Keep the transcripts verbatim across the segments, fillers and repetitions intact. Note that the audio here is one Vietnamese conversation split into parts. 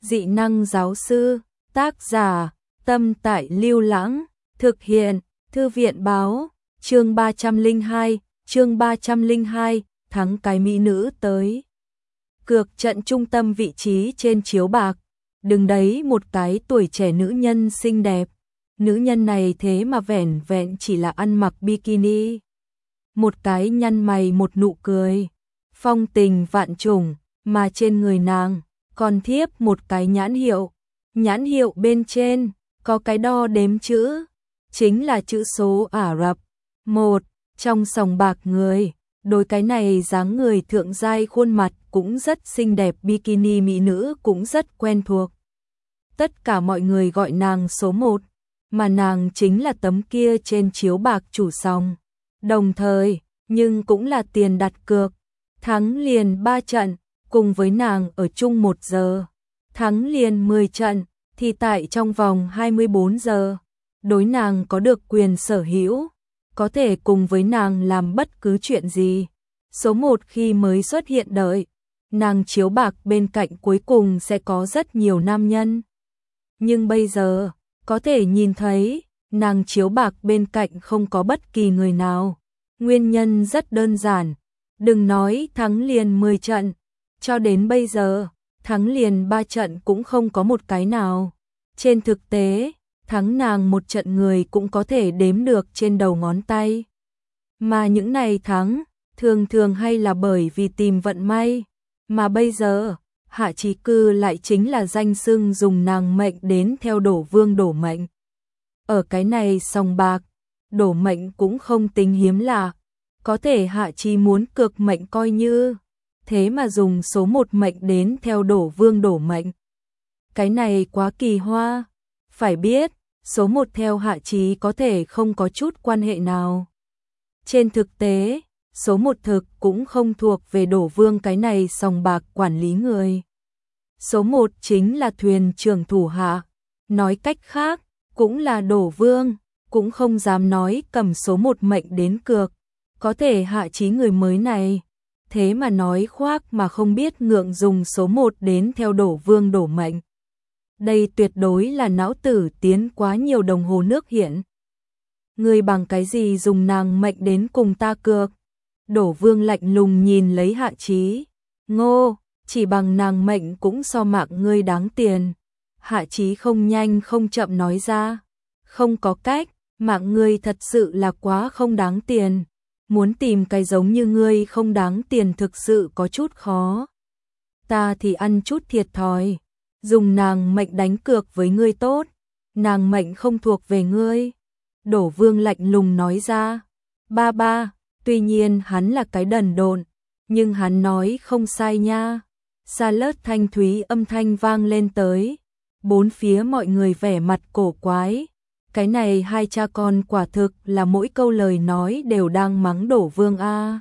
Dị năng giáo sư, tác giả, Tâm Tại Lưu Lãng, thực hiện, Thư viện báo, chương ba trăm lẻ hai, chương ba trăm lẻ hai, thắng cái mỹ nữ tới. Cược trận trung tâm vị trí trên chiếu bạc, đứng đấy một cái tuổi trẻ nữ nhân xinh đẹp. Nữ nhân này thế mà vẻn vẹn chỉ là ăn mặc bikini. Một cái nhăn mày một nụ cười, phong tình vạn trùng, mà trên người nàng còn thiếp một cái nhãn hiệu. Nhãn hiệu bên trên có cái đo đếm chữ, chính là chữ số Ả Rập. Một, trong sòng bạc người, đối cái này dáng người thượng giai khuôn mặt cũng rất xinh đẹp bikini mỹ nữ cũng rất quen thuộc. Tất cả mọi người gọi nàng số một, mà nàng chính là tấm kia trên chiếu bạc chủ sòng. Đồng thời, nhưng cũng là tiền đặt cược, thắng liền ba trận, cùng với nàng ở chung một giờ, thắng liền mười trận, thì tại trong vòng hai mươi bốn giờ, đối nàng có được quyền sở hữu, có thể cùng với nàng làm bất cứ chuyện gì. Số một khi mới xuất hiện đợi, nàng chiếu bạc bên cạnh cuối cùng sẽ có rất nhiều nam nhân. Nhưng bây giờ, có thể nhìn thấy, nàng chiếu bạc bên cạnh không có bất kỳ người nào. Nguyên nhân rất đơn giản, đừng nói thắng liền mười trận, cho đến bây giờ, thắng liền ba trận cũng không có một cái nào. Trên thực tế, thắng nàng một trận người cũng có thể đếm được trên đầu ngón tay. Mà những này thắng, thường thường hay là bởi vì tìm vận may. Mà bây giờ, Hạ Chí Cư lại chính là danh xưng dùng nàng mệnh đến theo đổ vương đổ mệnh. Ở cái này sòng bạc, đổ mệnh cũng không tính hiếm lạ. Có thể Hạ Chí muốn cược mệnh coi như, thế mà dùng số một mệnh đến theo đổ vương đổ mệnh. Cái này quá kỳ hoa. Phải biết, số một theo Hạ Chí có thể không có chút quan hệ nào. Trên thực tế, số một thực cũng không thuộc về đổ vương cái này sòng bạc quản lý người. Số một chính là thuyền trưởng thủ hạ. Nói cách khác, cũng là đổ vương, cũng không dám nói cầm số một mệnh đến cược. Có thể Hạ Chí người mới này, thế mà nói khoác mà không biết ngượng dùng số một đến theo đổ vương đổ mệnh. Đây tuyệt đối là não tử tiến quá nhiều đồng hồ nước hiện. Người bằng cái gì dùng nàng mệnh đến cùng ta cược? Đổ vương lạnh lùng nhìn lấy Hạ Chí. Ngô, chỉ bằng nàng mệnh cũng so mạng ngươi đáng tiền. Hạ Chí không nhanh không chậm nói ra. Không có cách, mạng ngươi thật sự là quá không đáng tiền. Muốn tìm cái giống như ngươi không đáng tiền thực sự có chút khó. Ta thì ăn chút thiệt thòi. Dùng nàng mệnh đánh cược với ngươi tốt. Nàng mệnh không thuộc về ngươi. Đổ vương lạnh lùng nói ra. Ba ba, tuy nhiên hắn là cái đần độn, nhưng hắn nói không sai nha. Sa lớt thanh thúy âm thanh vang lên tới. Bốn phía mọi người vẻ mặt cổ quái. Cái này hai cha con quả thực là mỗi câu lời nói đều đang mắng đổ vương a.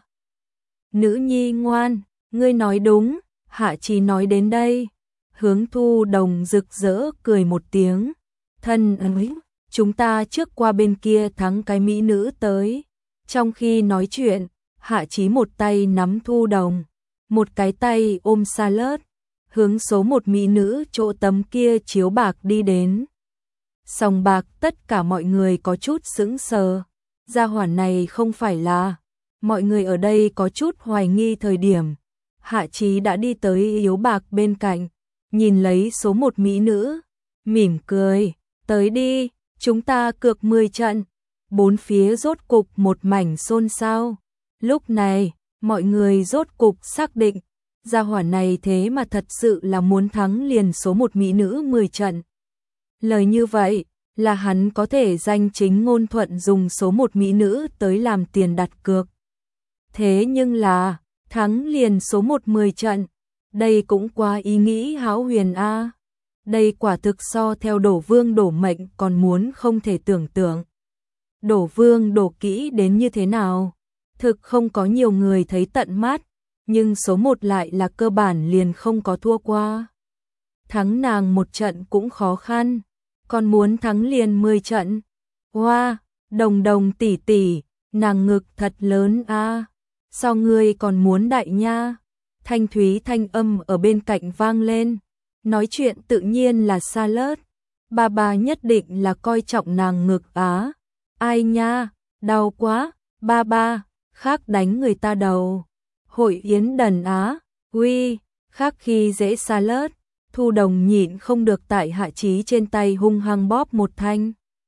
Nữ nhi ngoan, ngươi nói đúng. Hạ Chí nói đến đây, Hướng Thu Đồng rực rỡ cười một tiếng. Thân ơi, chúng ta trước qua bên kia thắng cái mỹ nữ tới. Trong khi nói chuyện, Hạ Chí một tay nắm Thu Đồng, một cái tay ôm Sa Lớt, hướng số một mỹ nữ chỗ tấm kia chiếu bạc đi đến. Sòng bạc tất cả mọi người có chút sững sờ. Gia hỏa này không phải là. Mọi người ở đây có chút hoài nghi thời điểm. Hạ Chí đã đi tới yếu bạc bên cạnh, nhìn lấy số một mỹ nữ, mỉm cười, tới đi, chúng ta cược mười trận. Bốn phía rốt cục một mảnh xôn xao. Lúc này, mọi người rốt cục xác định, gia hỏa này thế mà thật sự là muốn thắng liền số một mỹ nữ mười trận. Lời như vậy, là hắn có thể danh chính ngôn thuận dùng số một mỹ nữ tới làm tiền đặt cược. Thế nhưng là, thắng liền số một mười trận, đây cũng quá ý nghĩ hão huyền a. Đây quả thực so theo đổ vương đổ mệnh còn muốn không thể tưởng tượng. Đổ vương đổ kỹ đến như thế nào? Thực không có nhiều người thấy tận mắt, nhưng số một lại là cơ bản liền không có thua qua. Thắng nàng một trận cũng khó khăn, còn muốn thắng liền mười trận. Hoa, wow, đồng đồng tỷ tỷ, nàng ngực thật lớn a. Sao ngươi còn muốn đại nha? Thanh thúy thanh âm ở bên cạnh vang lên. Nói chuyện tự nhiên là Charlotte. Bà bà nhất định là coi trọng nàng ngực á. Ai nha, đau quá, ba ba, khác đánh người ta đầu. Hội yến đần á, uy, khác khi dễ Charlotte. Thu Đồng nhịn không được tại Hạ Chí trên tay hung hăng bóp một thanh.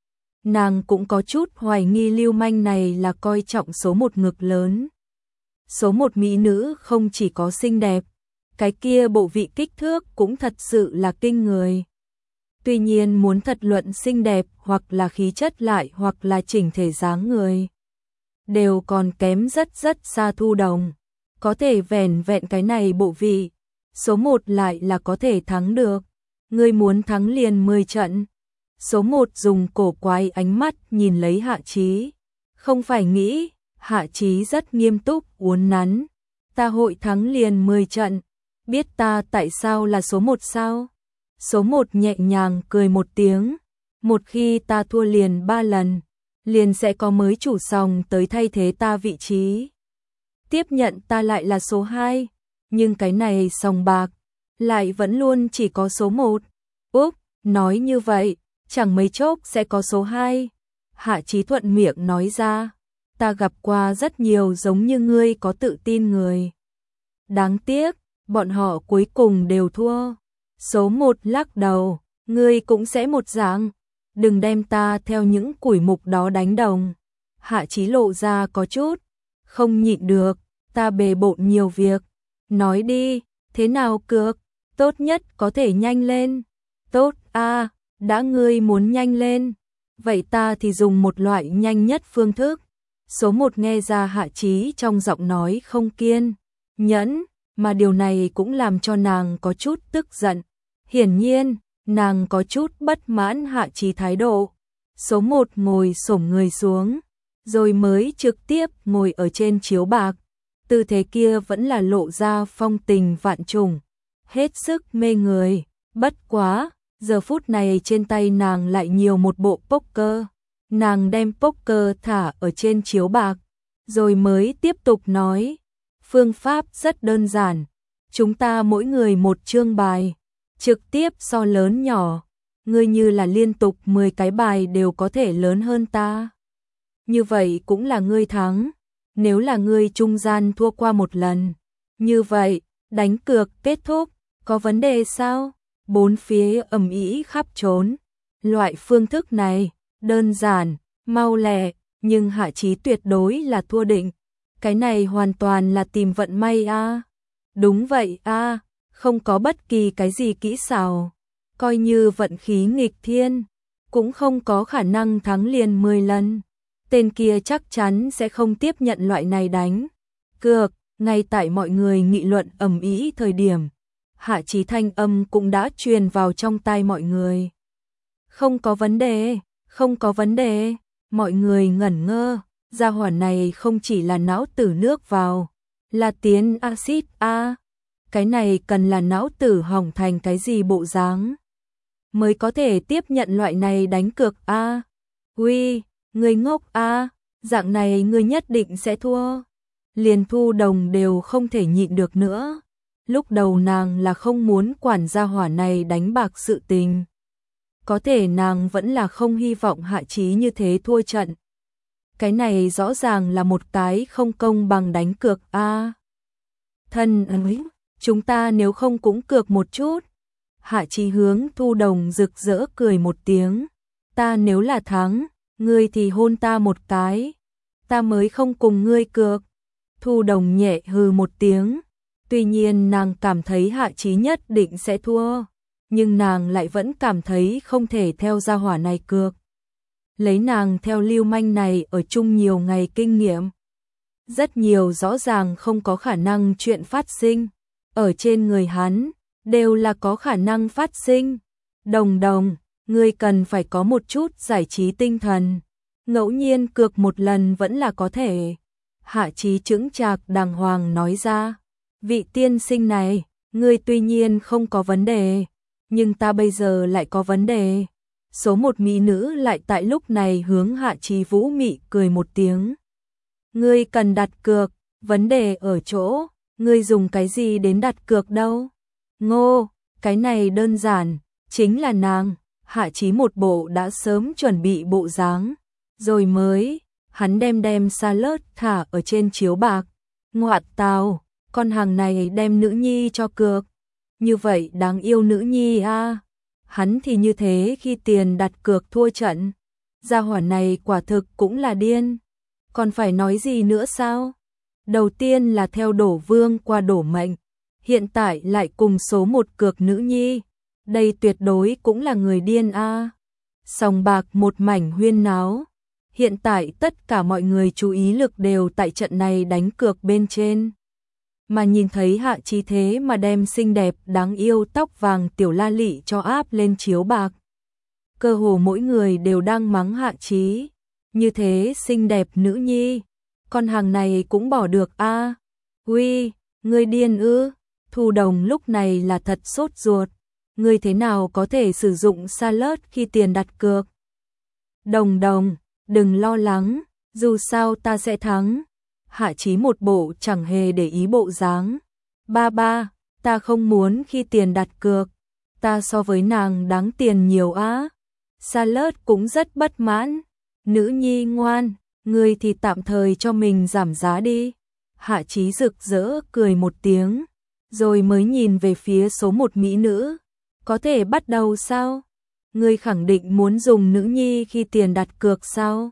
Nàng cũng có chút hoài nghi lưu manh này là coi trọng số một ngực lớn. Số một mỹ nữ không chỉ có xinh đẹp, cái kia bộ vị kích thước cũng thật sự là kinh người. Tuy nhiên muốn thật luận xinh đẹp hoặc là khí chất lại hoặc là chỉnh thể dáng người, đều còn kém rất rất xa Thu Đồng. Có thể vẻn vẹn cái này bộ vị, số một lại là có thể thắng được. Ngươi muốn thắng liền mười trận. Số một dùng cổ quái ánh mắt nhìn lấy Hạ Chí. Không phải nghĩ, Hạ Chí rất nghiêm túc uốn nắn. Ta hội thắng liền mười trận. Biết ta tại sao là số một sao? Số một nhẹ nhàng cười một tiếng. Một khi ta thua liền ba lần, liền sẽ có mới chủ sòng tới thay thế ta vị trí. Tiếp nhận ta lại là số hai, nhưng cái này sòng bạc lại vẫn luôn chỉ có số một. Úp, nói như vậy, chẳng mấy chốc sẽ có số hai. Hạ Chí thuận miệng nói ra, ta gặp qua rất nhiều giống như ngươi có tự tin người. Đáng tiếc, bọn họ cuối cùng đều thua. Số một lắc đầu, ngươi cũng sẽ một dạng, đừng đem ta theo những củi mục đó đánh đồng. Hạ Chí lộ ra có chút không nhịn được, ta bề bộn nhiều việc. Nói đi, thế nào cược, tốt nhất có thể nhanh lên. Tốt a, đã ngươi muốn nhanh lên, vậy ta thì dùng một loại nhanh nhất phương thức. Số một nghe ra Hạ Chí trong giọng nói không kiên nhẫn, mà điều này cũng làm cho nàng có chút tức giận. Hiển nhiên, nàng có chút bất mãn Hạ Chí thái độ. Số một ngồi xổm người xuống, rồi mới trực tiếp ngồi ở trên chiếu bạc. Tư thế kia vẫn là lộ ra phong tình vạn trùng, hết sức mê người. Bất quá, giờ phút này trên tay nàng lại nhiều một bộ poker. Nàng đem poker thả ở trên chiếu bạc, rồi mới tiếp tục nói. Phương pháp rất đơn giản, chúng ta mỗi người một chương bài, trực tiếp so lớn nhỏ. Ngươi như là liên tục mười cái bài đều có thể lớn hơn ta, như vậy cũng là ngươi thắng. Nếu là ngươi trung gian thua qua một lần, như vậy, đánh cược kết thúc, có vấn đề sao? Bốn phía ầm ĩ khắp trốn. Loại phương thức này, đơn giản, mau lẹ, nhưng Hạ Chí tuyệt đối là thua định. Cái này hoàn toàn là tìm vận may a. À. Đúng vậy a, à, không có bất kỳ cái gì kỹ xảo, coi như vận khí nghịch thiên, cũng không có khả năng thắng liền mười lần. Tên kia chắc chắn sẽ không tiếp nhận loại này đánh cược. Ngay tại mọi người nghị luận ầm ĩ thời điểm, Hạ Chí thanh âm cũng đã truyền vào trong tai mọi người. Không có vấn đề, không có vấn đề. Mọi người ngẩn ngơ, gia hỏa này không chỉ là não tử nước vào, là tiến axit a. Cái này cần là não tử hỏng thành cái gì bộ dáng mới có thể tiếp nhận loại này đánh cược a. Uy, người ngốc a, dạng này người nhất định sẽ thua. Liền Thu Đồng đều không thể nhịn được nữa. Lúc đầu nàng là không muốn quản gia hỏa này đánh bạc sự tình. Có thể nàng vẫn là không hy vọng Hạ Chí như thế thua trận. Cái này rõ ràng là một cái không công bằng đánh cược a. À, thân ơi, chúng ta nếu không cũng cược một chút. Hạ Chí hướng Thu Đồng rực rỡ cười một tiếng. Ta nếu là thắng, ngươi thì hôn ta một cái. Ta mới không cùng ngươi cược. Thu Đồng nhẹ hừ một tiếng. Tuy nhiên nàng cảm thấy Hạ Chí nhất định sẽ thua, nhưng nàng lại vẫn cảm thấy không thể theo gia hỏa này cược. Lấy nàng theo lưu manh này ở chung nhiều ngày kinh nghiệm, rất nhiều rõ ràng không có khả năng chuyện phát sinh, ở trên người hắn, đều là có khả năng phát sinh. Đồng Đồng, ngươi cần phải có một chút giải trí tinh thần, ngẫu nhiên cược một lần vẫn là có thể. Hạ Chí chững chạc đàng hoàng nói ra. Vị tiên sinh này, ngươi tuy nhiên không có vấn đề, nhưng ta bây giờ lại có vấn đề. Số một mỹ nữ lại tại lúc này hướng Hạ Chí vũ mị cười một tiếng. Ngươi cần đặt cược, vấn đề ở chỗ, ngươi dùng cái gì đến đặt cược đâu? Ngô, Cái này đơn giản, chính là nàng. Hạ Chí một bộ đã sớm chuẩn bị bộ dáng, rồi mới, hắn đem đem salad thả ở trên chiếu bạc. Ngoạn tào, con hàng này đem nữ nhi cho cược. Như vậy đáng yêu nữ nhi a. À. Hắn thì như thế khi tiền đặt cược thua trận. Gia hỏa này quả thực cũng là điên. Còn phải nói gì nữa sao? Đầu tiên là theo đổ vương qua đổ mệnh. Hiện tại lại cùng số một cược nữ nhi. Đây tuyệt đối cũng là người điên a. À. Sòng bạc một mảnh huyên náo. Hiện tại tất cả mọi người chú ý lực đều tại trận này đánh cược bên trên. Mà nhìn thấy Hạ Chí thế mà đem xinh đẹp đáng yêu tóc vàng tiểu la lị cho áp lên chiếu bạc. Cơ hồ mỗi người đều đang mắng Hạ Chí. Như thế xinh đẹp nữ nhi. Con hàng này cũng bỏ được a. À. Uy, ngươi điên ư? Thu Đồng lúc này là thật sốt ruột. Ngươi thế nào có thể sử dụng salad khi tiền đặt cược? Đồng Đồng, đừng lo lắng, dù sao ta sẽ thắng. Hạ Chí một bộ chẳng hề để ý bộ dáng. Ba ba, ta không muốn khi tiền đặt cược. Ta so với nàng đáng tiền nhiều á. Salad cũng rất bất mãn. Nữ nhi ngoan, ngươi thì tạm thời cho mình giảm giá đi. Hạ Chí rực rỡ cười một tiếng, rồi mới nhìn về phía số một mỹ nữ. Có thể bắt đầu sao? Ngươi khẳng định muốn dùng nữ nhi khi tiền đặt cược sao?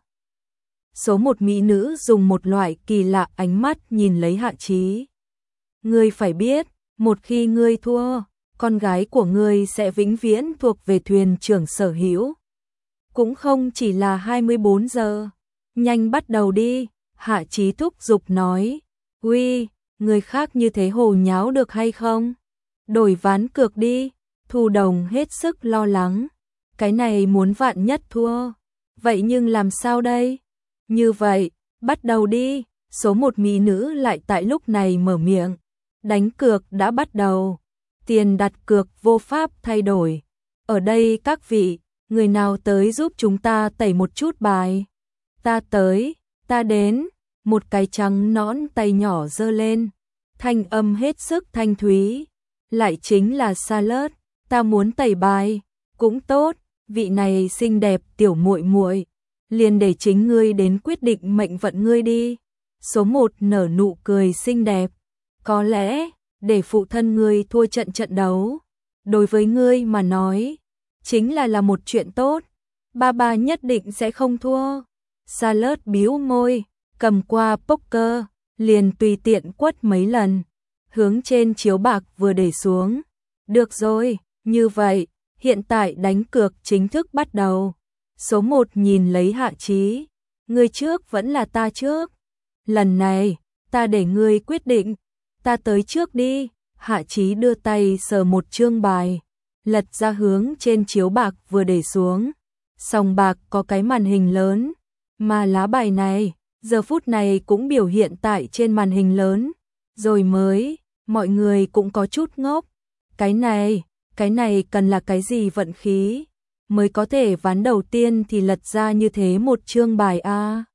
Số một mỹ nữ dùng một loại kỳ lạ ánh mắt nhìn lấy Hạ Chí. Ngươi phải biết, một khi ngươi thua, con gái của ngươi sẽ vĩnh viễn thuộc về thuyền trưởng sở hữu. Cũng không chỉ là hai mươi bốn giờ. Nhanh bắt đầu đi, Hạ Chí thúc giục nói. Uy, người khác như thế hồ nháo được hay không? Đổi ván cược đi. Thu Đồng hết sức lo lắng. Cái này muốn vạn nhất thua. Vậy nhưng làm sao đây? Như vậy, bắt đầu đi. Số một mỹ nữ lại tại lúc này mở miệng. Đánh cược đã bắt đầu. Tiền đặt cược vô pháp thay đổi. Ở đây các vị, người nào tới giúp chúng ta tẩy một chút bài? Ta tới, ta đến. Một cái trắng nõn tay nhỏ giơ lên. Thanh âm hết sức thanh thúy. Lại chính là salad. Ta muốn tẩy bài. Cũng tốt, vị này xinh đẹp tiểu muội muội, liền để chính ngươi đến quyết định mệnh vận ngươi đi. Số một nở nụ cười xinh đẹp. Có lẽ, để phụ thân ngươi thua trận trận đấu, đối với ngươi mà nói, chính là là một chuyện tốt. Ba ba nhất định sẽ không thua. Salad bĩu môi, cầm qua poker, liền tùy tiện quất mấy lần, hướng trên chiếu bạc vừa để xuống. Được rồi, như vậy, hiện tại đánh cược chính thức bắt đầu. Số một nhìn lấy Hạ Chí. Ngươi trước vẫn là ta trước? Lần này, ta để ngươi quyết định. Ta tới trước đi. Hạ Chí đưa tay sờ một chương bài, lật ra hướng trên chiếu bạc vừa để xuống. Sòng bạc có cái màn hình lớn, mà lá bài này, giờ phút này cũng biểu hiện tại trên màn hình lớn. Rồi mới, mọi người cũng có chút ngốc. Cái này, cái này cần là cái gì vận khí? Mới có thể ván đầu tiên thì lật ra như thế một chương bài a.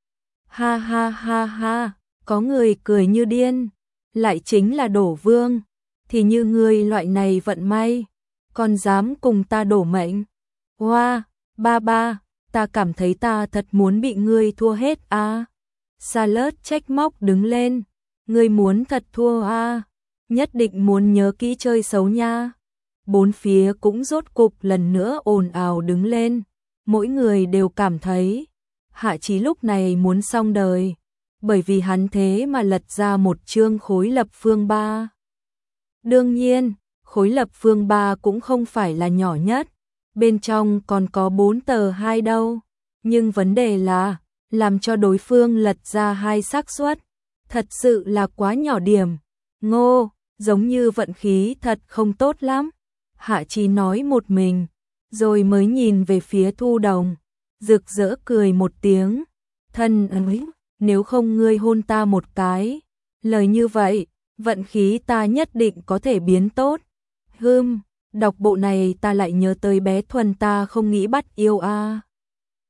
Ha ha ha ha, có người cười như điên. Lại chính là đổ vương. Thì như ngươi loại này vận may, còn dám cùng ta đổ mệnh. Hoa, ba ba, ta cảm thấy ta thật muốn bị ngươi thua hết a. À. Salad trách móc đứng lên. Ngươi muốn thật thua a. À. Nhất định muốn nhớ kỹ chơi xấu nha. Bốn phía cũng rốt cục lần nữa ồn ào đứng lên. Mỗi người đều cảm thấy Hạ Chí lúc này muốn xong đời. Bởi vì hắn thế mà lật ra một chương khối lập phương ba. Đương nhiên, khối lập phương ba cũng không phải là nhỏ nhất. Bên trong còn có bốn tờ hai đâu. Nhưng vấn đề là, làm cho đối phương lật ra hai xác suất. Thật sự là quá nhỏ điểm. Ngô, giống như vận khí thật không tốt lắm. Hạ Chí nói một mình, rồi mới nhìn về phía Thu Đồng. Rực rỡ cười một tiếng. Thân ơi, nếu không ngươi hôn ta một cái. Lời như vậy, vận khí ta nhất định có thể biến tốt. Hừm, đọc bộ này ta lại nhớ tới bé Thuần ta không nghĩ bắt yêu a. À.